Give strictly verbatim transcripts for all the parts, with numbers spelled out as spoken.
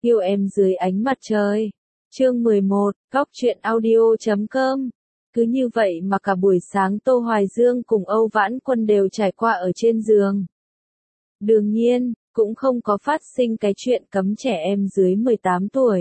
Yêu em dưới ánh mặt trời. Chương mười một, Góc truyện audio chấm com. Cứ như vậy mà cả buổi sáng Tô Hoài Dương cùng Âu Vãn Quân đều trải qua ở trên giường. Đương nhiên, cũng không có phát sinh cái chuyện cấm trẻ em dưới mười tám tuổi.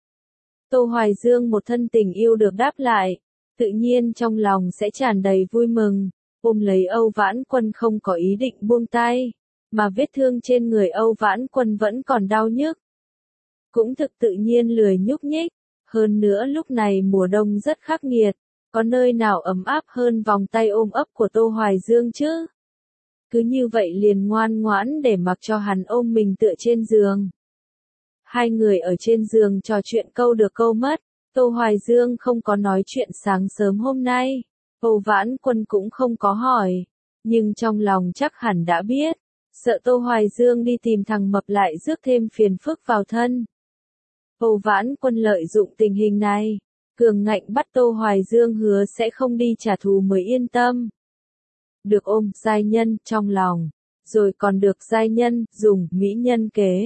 Tô Hoài Dương một thân tình yêu được đáp lại, tự nhiên trong lòng sẽ tràn đầy vui mừng, ôm lấy Âu Vãn Quân không có ý định buông tay, mà vết thương trên người Âu Vãn Quân vẫn còn đau nhức. Cũng thực tự nhiên lười nhúc nhích, hơn nữa lúc này mùa đông rất khắc nghiệt, có nơi nào ấm áp hơn vòng tay ôm ấp của Tô Hoài Dương chứ? Cứ như vậy liền ngoan ngoãn để mặc cho hắn ôm mình tựa trên giường. Hai người ở trên giường trò chuyện câu được câu mất, Tô Hoài Dương không có nói chuyện sáng sớm hôm nay, Âu Vãn Quân cũng không có hỏi, nhưng trong lòng chắc hẳn đã biết, sợ Tô Hoài Dương đi tìm thằng mập lại rước thêm phiền phức vào thân. Âu Vãn Quân lợi dụng tình hình này, cường ngạnh bắt Tô Hoài Dương hứa sẽ không đi trả thù mới yên tâm. Được ôm giai nhân trong lòng, rồi còn được giai nhân dùng mỹ nhân kế.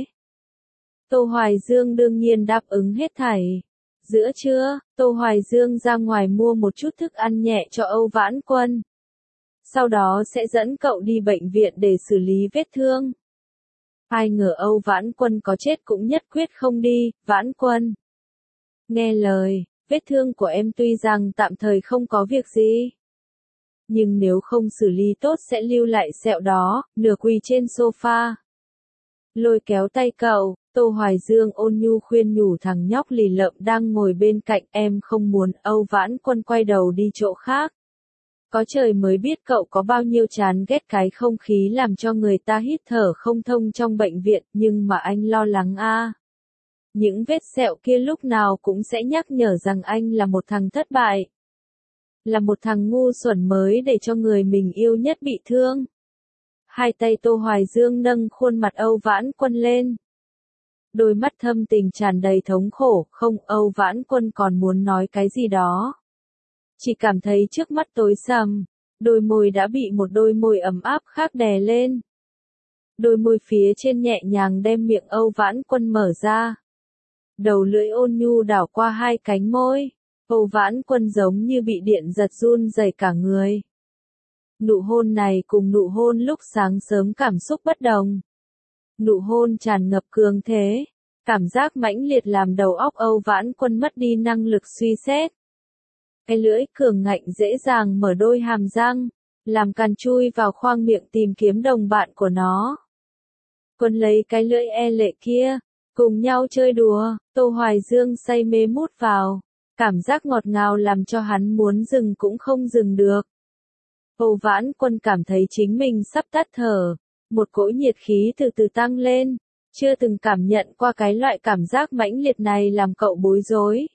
Tô Hoài Dương đương nhiên đáp ứng hết thảy. Giữa trưa, Tô Hoài Dương ra ngoài mua một chút thức ăn nhẹ cho Âu Vãn Quân. Sau đó sẽ dẫn cậu đi bệnh viện để xử lý vết thương. Ai ngờ Âu Vãn Quân có chết cũng nhất quyết không đi. Vãn Quân, nghe lời, vết thương của em tuy rằng tạm thời không có việc gì, nhưng nếu không xử lý tốt sẽ lưu lại sẹo đó. Nửa quỳ trên sofa, lôi kéo tay cậu, Tô Hoài Dương ôn nhu khuyên nhủ thằng nhóc lì lợm đang ngồi bên cạnh. Em không muốn. Âu Vãn Quân quay đầu đi chỗ khác. Có trời mới biết cậu có bao nhiêu chán ghét cái không khí làm cho người ta hít thở không thông trong bệnh viện, nhưng mà anh lo lắng a. À. Những vết sẹo kia lúc nào cũng sẽ nhắc nhở rằng anh là một thằng thất bại. Là một thằng ngu xuẩn mới để cho người mình yêu nhất bị thương. Hai tay Tô Hoài Dương nâng khuôn mặt Âu Vãn Quân lên. Đôi mắt thâm tình tràn đầy thống khổ. Không, Âu Vãn Quân còn muốn nói cái gì đó. Chỉ cảm thấy trước mắt tối sầm, đôi môi đã bị một đôi môi ấm áp khác đè lên. Đôi môi phía trên nhẹ nhàng đem miệng Âu Vãn Quân mở ra. Đầu lưỡi ôn nhu đảo qua hai cánh môi. Âu Vãn Quân giống như bị điện giật run rẩy cả người. Nụ hôn này cùng nụ hôn lúc sáng sớm cảm xúc bất đồng. Nụ hôn tràn ngập cường thế, cảm giác mãnh liệt làm đầu óc Âu Vãn Quân mất đi năng lực suy xét. Cái lưỡi cường ngạnh dễ dàng mở đôi hàm răng, làm càn chui vào khoang miệng tìm kiếm đồng bạn của nó. Quân lấy cái lưỡi e lệ kia, cùng nhau chơi đùa. Tô Hoài Dương say mê mút vào, cảm giác ngọt ngào làm cho hắn muốn dừng cũng không dừng được. Âu Vãn Quân cảm thấy chính mình sắp tắt thở, một cỗ nhiệt khí từ từ tăng lên, chưa từng cảm nhận qua cái loại cảm giác mãnh liệt này làm cậu bối rối.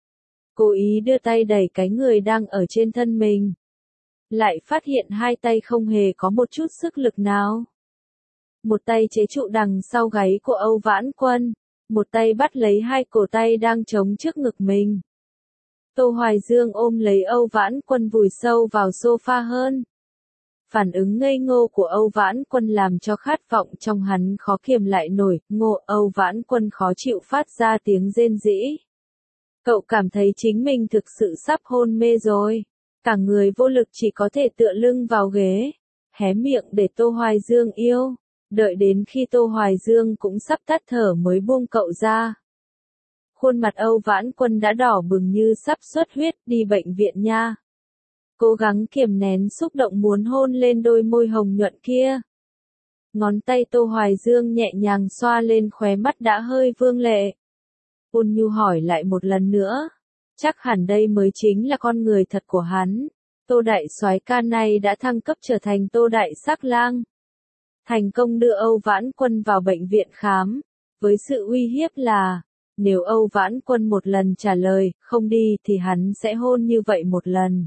Cố ý đưa tay đẩy cái người đang ở trên thân mình. Lại phát hiện hai tay không hề có một chút sức lực nào. Một tay chế trụ đằng sau gáy của Âu Vãn Quân, một tay bắt lấy hai cổ tay đang chống trước ngực mình. Tô Hoài Dương ôm lấy Âu Vãn Quân vùi sâu vào sofa hơn. Phản ứng ngây ngô của Âu Vãn Quân làm cho khát vọng trong hắn khó kiềm lại nổi. Ngô, Âu Vãn Quân khó chịu phát ra tiếng rên rỉ. Cậu cảm thấy chính mình thực sự sắp hôn mê rồi. Cả người vô lực chỉ có thể tựa lưng vào ghế, hé miệng để Tô Hoài Dương yêu. Đợi đến khi Tô Hoài Dương cũng sắp tắt thở mới buông cậu ra. Khuôn mặt Âu Vãn Quân đã đỏ bừng như sắp xuất huyết. Đi bệnh viện nha. Cố gắng kiềm nén xúc động muốn hôn lên đôi môi hồng nhuận kia. Ngón tay Tô Hoài Dương nhẹ nhàng xoa lên khóe mắt đã hơi vương lệ. Ôn nhu hỏi lại một lần nữa. Chắc hẳn đây mới chính là con người thật của hắn. Tô đại soái ca này đã thăng cấp trở thành Tô đại sắc lang. Thành công đưa Âu Vãn Quân vào bệnh viện khám. Với sự uy hiếp là, nếu Âu Vãn Quân một lần trả lời, không đi thì hắn sẽ hôn như vậy một lần.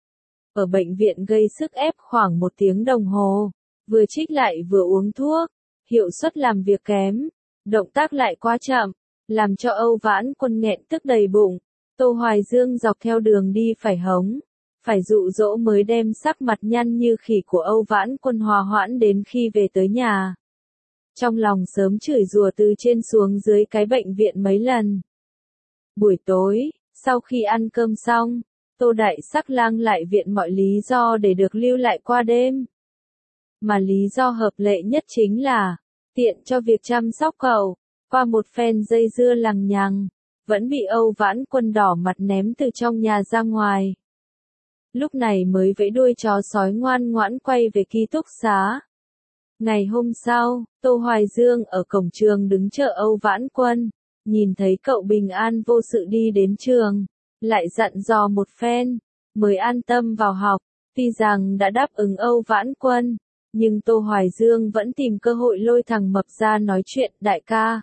Ở bệnh viện gây sức ép khoảng một tiếng đồng hồ. Vừa trích lại vừa uống thuốc. Hiệu suất làm việc kém. Động tác lại quá chậm. Làm cho Âu Vãn Quân nghẹn tức đầy bụng. Tô Hoài Dương dọc theo đường đi phải hống, phải dụ dỗ mới đem sắc mặt nhăn như khỉ của Âu Vãn Quân hòa hoãn đến khi về tới nhà. trong lòng sớm chửi rủa từ trên xuống dưới cái bệnh viện mấy lần. Buổi tối, sau khi ăn cơm xong, Tô Đại Sắc Lang lại viện mọi lý do để được lưu lại qua đêm. Mà lý do hợp lệ nhất chính là, tiện cho việc chăm sóc cậu, qua một phen dây dưa lằng nhằng, vẫn bị Âu Vãn Quân đỏ mặt ném từ trong nhà ra ngoài. Lúc này mới vẫy đuôi chó sói ngoan ngoãn quay về ký túc xá. Ngày hôm sau, Tô Hoài Dương ở cổng trường đứng chờ Âu Vãn Quân, nhìn thấy cậu bình an vô sự đi đến trường, lại dặn dò một phen, mới an tâm vào học. Tuy rằng đã đáp ứng Âu Vãn Quân, nhưng Tô Hoài Dương vẫn tìm cơ hội lôi thằng Mập ra nói chuyện. Đại ca,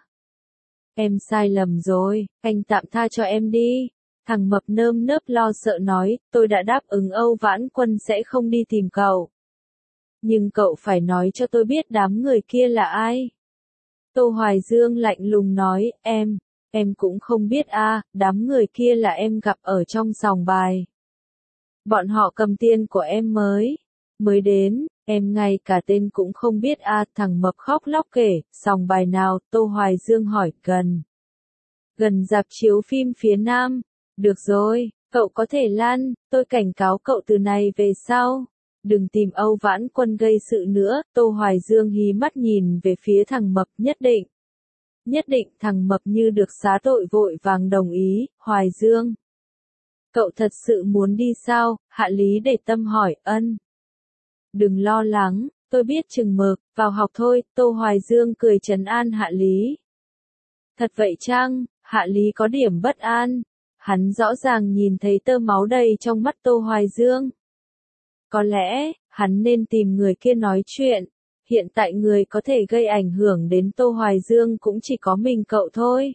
em sai lầm rồi, anh tạm tha cho em đi. Thằng Mập nơm nớp lo sợ nói, tôi đã đáp ứng Âu Vãn Quân sẽ không đi tìm cậu. Nhưng cậu phải nói cho tôi biết đám người kia là ai. Tô Hoài Dương lạnh lùng nói, em, em cũng không biết a, à, đám người kia là em gặp ở trong sòng bài. Bọn họ cầm tiền của em mới, mới đến, em ngay cả tên cũng không biết a, à, thằng Mập khóc lóc kể, sòng bài nào, Tô Hoài Dương hỏi, gần. Gần rạp chiếu phim phía Nam, được rồi, cậu có thể lăn, tôi cảnh cáo cậu từ này về sau. Đừng tìm Âu Vãn Quân gây sự nữa. Tô Hoài Dương hí mắt nhìn về phía thằng Mập. Nhất định. Nhất định. Thằng Mập như được xá tội vội vàng đồng ý. Hoài Dương, cậu thật sự muốn đi sao? Hạ Lý để tâm hỏi. Ân. Đừng lo lắng, tôi biết chừng mực, vào học thôi. Tô Hoài Dương cười trấn an Hạ Lý. Thật vậy chăng? Hạ Lý có điểm bất an. Hắn rõ ràng nhìn thấy tơ máu đầy trong mắt Tô Hoài Dương. Có lẽ, hắn nên tìm người kia nói chuyện. Hiện tại người có thể gây ảnh hưởng đến Tô Hoài Dương cũng chỉ có mình cậu thôi.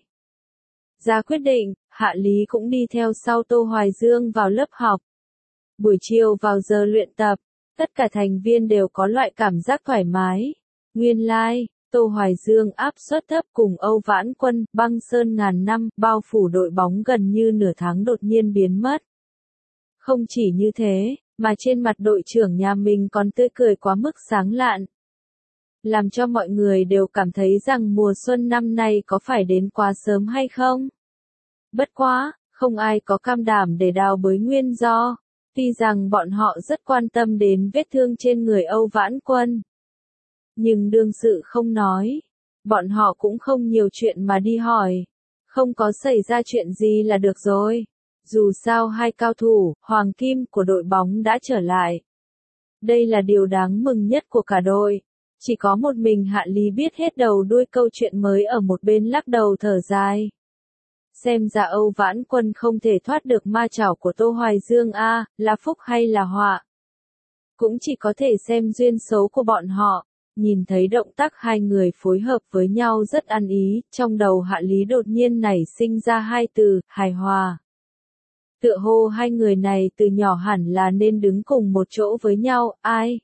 Ra quyết định, Hạ Lý cũng đi theo sau Tô Hoài Dương vào lớp học. Buổi chiều vào giờ luyện tập, tất cả thành viên đều có loại cảm giác thoải mái. Nguyên lai, like, Tô Hoài Dương áp suất thấp cùng Âu Vãn Quân, băng sơn ngàn năm, bao phủ đội bóng gần như nửa tháng đột nhiên biến mất. Không chỉ như thế, mà trên mặt đội trưởng nhà mình còn tươi cười quá mức sáng lạn. Làm cho mọi người đều cảm thấy rằng mùa xuân năm nay có phải đến quá sớm hay không? Bất quá, không ai có cam đảm để đào bới nguyên do. Tuy rằng bọn họ rất quan tâm đến vết thương trên người Âu Vãn Quân. Nhưng đương sự không nói. Bọn họ cũng không nhiều chuyện mà đi hỏi. Không có xảy ra chuyện gì là được rồi. Dù sao hai cao thủ, hoàng kim của đội bóng đã trở lại. Đây là điều đáng mừng nhất của cả đội. Chỉ có một mình Hạ Lý biết hết đầu đuôi câu chuyện mới ở một bên lắc đầu thở dài. Xem ra Âu Vãn Quân không thể thoát được ma chảo của Tô Hoài Dương a, à, là phúc hay là họa. Cũng chỉ có thể xem duyên số của bọn họ. Nhìn thấy động tác hai người phối hợp với nhau rất ăn ý, trong đầu Hạ Lý đột nhiên nảy sinh ra hai từ, hài hòa. Tựa hồ hai người này từ nhỏ hẳn là nên đứng cùng một chỗ với nhau, ai?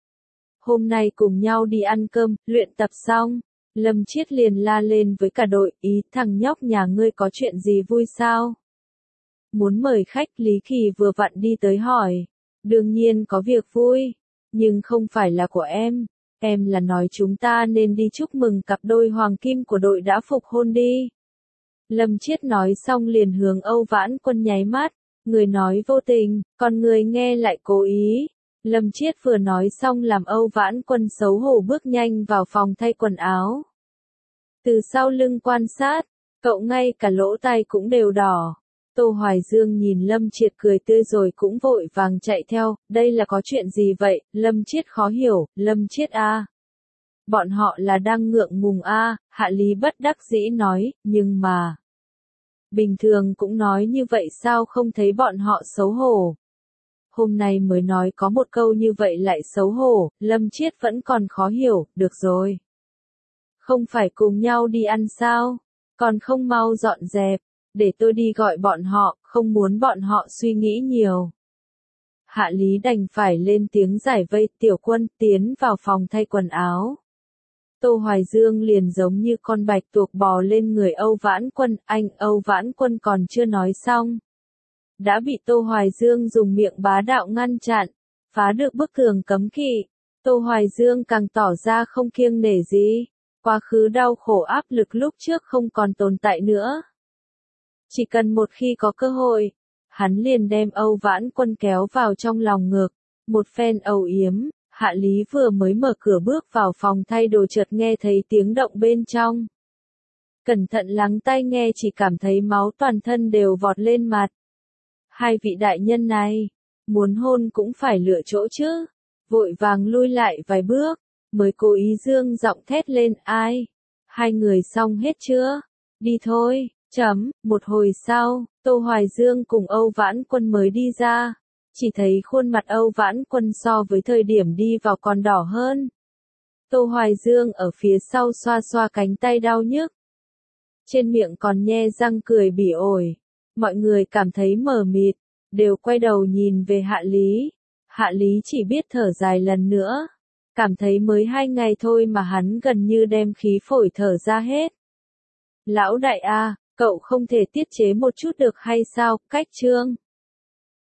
Hôm nay cùng nhau đi ăn cơm, luyện tập xong, Lâm Chiết liền la lên với cả đội, ý, thằng nhóc nhà ngươi có chuyện gì vui sao? Muốn mời khách. Lý Kỳ vừa vặn đi tới hỏi. Đương nhiên có việc vui, nhưng không phải là của em. Em là nói chúng ta nên đi chúc mừng cặp đôi hoàng kim của đội đã phục hôn đi. Lâm Chiết nói xong liền hướng Âu Vãn Quân nháy mắt, người nói vô tình, còn người nghe lại cố ý. Lâm Chiết vừa nói xong làm Âu Vãn Quân xấu hổ bước nhanh vào phòng thay quần áo. Từ sau lưng quan sát, cậu ngay cả lỗ tai cũng đều đỏ. Tô Hoài Dương nhìn Lâm Chiết cười tươi rồi cũng vội vàng chạy theo, đây là có chuyện gì vậy? Lâm Chiết khó hiểu, Lâm Chiết a, à. Bọn họ là đang ngượng ngùng a, à. Hạ Lý bất đắc dĩ nói, nhưng mà bình thường cũng nói như vậy sao không thấy bọn họ xấu hổ. Hôm nay mới nói có một câu như vậy lại xấu hổ, Lâm Chiết vẫn còn khó hiểu, được rồi. Không phải cùng nhau đi ăn sao, còn không mau dọn dẹp, để tôi đi gọi bọn họ, không muốn bọn họ suy nghĩ nhiều. Hạ Lý đành phải lên tiếng giải vây, Tiểu Quân tiến vào phòng thay quần áo. Tô Hoài Dương liền giống như con bạch tuộc bò lên người Âu Vãn Quân, anh Âu Vãn Quân còn chưa nói xong. Đã bị Tô Hoài Dương dùng miệng bá đạo ngăn chặn, phá được bức tường cấm kỵ. Tô Hoài Dương càng tỏ ra không kiêng nể gì. Quá khứ đau khổ áp lực lúc trước không còn tồn tại nữa. Chỉ cần một khi có cơ hội, hắn liền đem Âu Vãn Quân kéo vào trong lòng ngực, một phen âu yếm. Hạ Lý vừa mới mở cửa bước vào phòng thay đồ chợt nghe thấy tiếng động bên trong. Cẩn thận lắng tai nghe chỉ cảm thấy máu toàn thân đều vọt lên mặt. Hai vị đại nhân này, muốn hôn cũng phải lựa chỗ chứ. Vội vàng lui lại vài bước, mới cố ý dương giọng thét lên, ai? Hai người xong hết chưa? Đi thôi, chấm, một hồi sau, Tô Hoài Dương cùng Âu Vãn Quân mới đi ra. Chỉ thấy khuôn mặt Âu Vãn Quân so với thời điểm đi vào còn đỏ hơn. Tô Hoài Dương ở phía sau xoa xoa cánh tay đau nhức. Trên miệng còn nhe răng cười bỉ ổi. Mọi người cảm thấy mờ mịt, đều quay đầu nhìn về Hạ Lý. Hạ Lý chỉ biết thở dài lần nữa. Cảm thấy mới hai ngày thôi mà hắn gần như đem khí phổi thở ra hết. Lão đại a, cậu không thể tiết chế một chút được hay sao, cách trương?